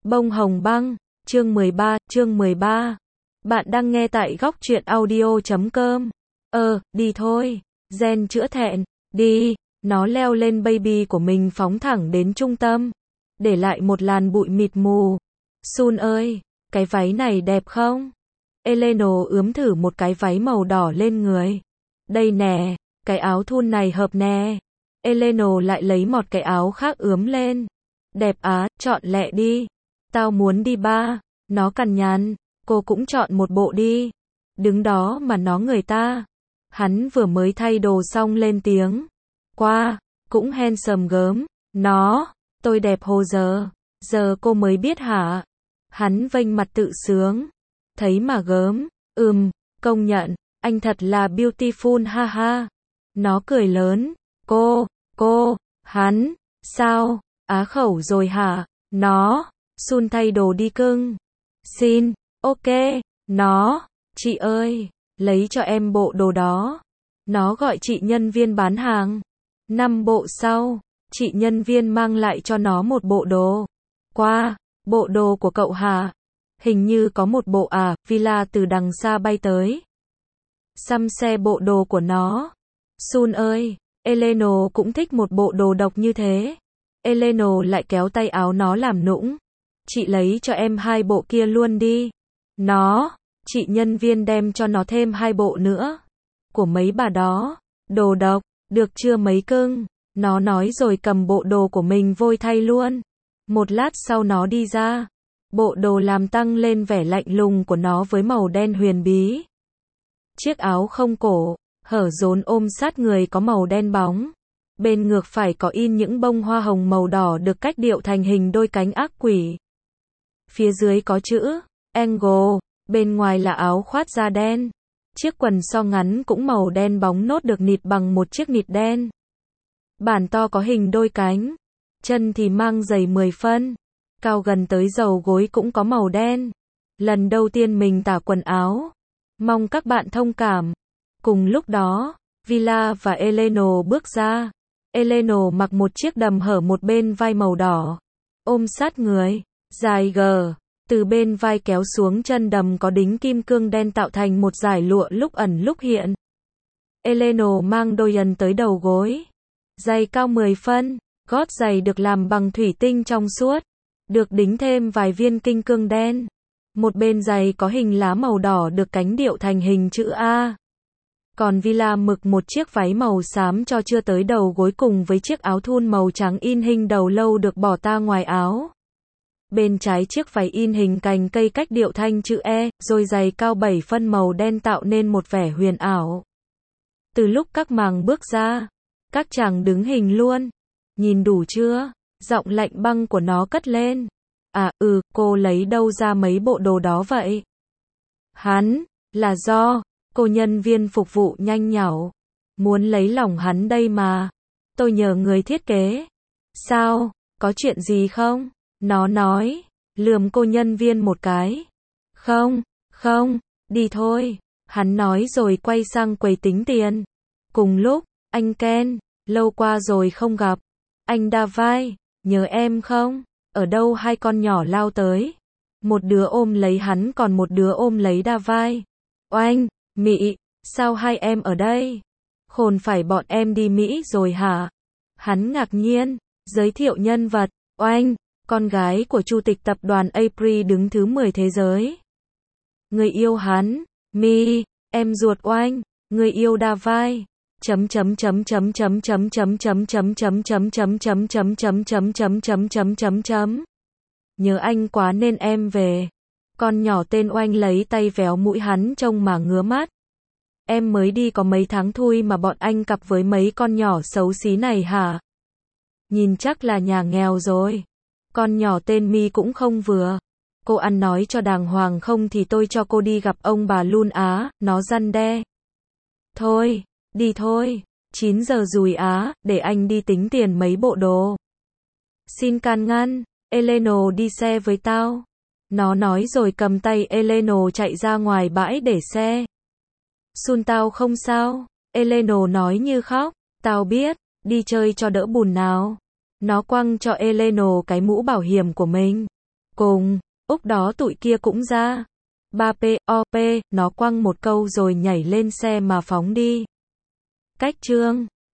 Bông hồng băng, chương 13. Bạn đang nghe tại góc truyện audio.com. Đi thôi. Gen chữa thẹn, đi. Nó leo lên baby của mình phóng thẳng đến trung tâm. Để lại một làn bụi mịt mù. Sun ơi, cái váy này đẹp không? Eleno ướm thử một cái váy màu đỏ lên người. Đây nè, cái áo thun này hợp nè. Eleno lại lấy một cái áo khác ướm lên. Đẹp á, chọn lẹ đi. Tao muốn đi ba. Nó cằn nhằn, cô cũng chọn một bộ đi. Đứng đó mà nó người ta. Hắn vừa mới thay đồ xong lên tiếng. Qua, cũng handsome gớm. Nó, tôi đẹp hồ giờ. Giờ cô mới biết hả? Hắn vênh mặt tự sướng. Thấy mà gớm. Công nhận, anh thật là beautiful ha ha. Nó cười lớn. Hắn, sao? Á khẩu rồi hả? Nó, Sun thay đồ đi cưng. Xin, ok, nó, chị ơi, lấy cho em bộ đồ đó. Nó gọi chị nhân viên bán hàng. 5 bộ sau, chị nhân viên mang lại cho nó một bộ đồ. Qua, bộ đồ của cậu hả? Hình như có một bộ à, Villa từ đằng xa bay tới. Xăm xe bộ đồ của nó. Sun ơi, Eleno cũng thích một bộ đồ độc như thế. Eleno lại kéo tay áo nó làm nũng. Chị lấy cho em 2 bộ kia luôn đi. Nó, chị nhân viên đem cho nó thêm 2 bộ nữa. Của mấy bà đó. Đồ độc, được chưa mấy cưng? Nó nói rồi cầm bộ đồ của mình vôi thay luôn. Một lát sau nó đi ra. Bộ đồ làm tăng lên vẻ lạnh lùng của nó với màu đen huyền bí. Chiếc áo không cổ, hở rốn ôm sát người có màu đen bóng. Bên ngược phải có in những bông hoa hồng màu đỏ được cách điệu thành hình đôi cánh ác quỷ. Phía dưới có chữ Angle, bên ngoài là áo khoác da đen. Chiếc quần so ngắn cũng màu đen bóng nốt được nịt bằng một chiếc nịt đen. Bản to có hình đôi cánh. Chân thì mang giày 10 phân. Cao gần tới đầu gối cũng có màu đen. Lần đầu tiên mình tả quần áo. Mong các bạn thông cảm. Cùng lúc đó, Villa và Eleno bước ra. Eleno mặc một chiếc đầm hở một bên vai màu đỏ. Ôm sát người. Dài gờ. Từ bên vai kéo xuống chân đầm có đính kim cương đen tạo thành một dải lụa lúc ẩn lúc hiện. Eleno mang đôi ẩn tới đầu gối. Giày cao 10 phân. Gót giày được làm bằng thủy tinh trong suốt. Được đính thêm vài viên kim cương đen. Một bên giày có hình lá màu đỏ được cánh điệu thành hình chữ A. Còn Villa mặc một chiếc váy màu xám cho chưa tới đầu gối cùng với chiếc áo thun màu trắng in hình đầu lâu được bỏ ta ngoài áo. Bên trái chiếc váy in hình cành cây cách điệu thanh chữ E, rồi giày cao 7 phân màu đen tạo nên một vẻ huyền ảo. Từ lúc các màng bước ra, các chàng đứng hình luôn. Nhìn đủ chưa? Giọng lạnh băng của nó cất lên. Cô lấy đâu ra mấy bộ đồ đó vậy? Hắn, là do cô nhân viên phục vụ nhanh nhảu. Muốn lấy lòng hắn đây mà. Tôi nhờ người thiết kế. Sao, có chuyện gì không? Nó nói, lườm cô nhân viên một cái. Không, đi thôi. Hắn nói rồi quay sang quầy tính tiền. Cùng lúc, anh Ken, lâu qua rồi không gặp. Anh Davai, nhớ em không? Ở đâu hai con nhỏ lao tới. Một đứa ôm lấy hắn còn một đứa ôm lấy Davai. Oanh, Mỹ, sao hai em ở đây? Khôn phải bọn em đi Mỹ rồi hả? Hắn ngạc nhiên, giới thiệu nhân vật. Oanh, con gái của chủ tịch tập đoàn April đứng thứ 10 thế giới. Người yêu hắn, Mi, em ruột Oanh, người yêu Davai. Nhớ anh quá nên em về. Con nhỏ tên Oanh lấy tay véo mũi hắn trông mà ngứa mắt. Em mới đi có mấy tháng thôi mà bọn anh cặp với mấy con nhỏ xấu xí này hả? Nhìn chắc là nhà nghèo rồi. Con nhỏ tên Mi cũng không vừa. Cô ăn nói cho đàng hoàng không thì tôi cho cô đi gặp ông bà luôn á, nó răn đe. Thôi, đi thôi, 9 giờ rồi á, để anh đi tính tiền mấy bộ đồ. Xin can ngăn, Eleno đi xe với tao. Nó nói rồi cầm tay Eleno chạy ra ngoài bãi để xe. Sun tao không sao, Eleno nói như khóc. Tao biết, đi chơi cho đỡ buồn nào. Nó quăng cho Eleno cái mũ bảo hiểm của mình. Cùng, Úc đó tụi kia cũng ra. 3POP, nó quăng một câu rồi nhảy lên xe mà phóng đi. Cách chương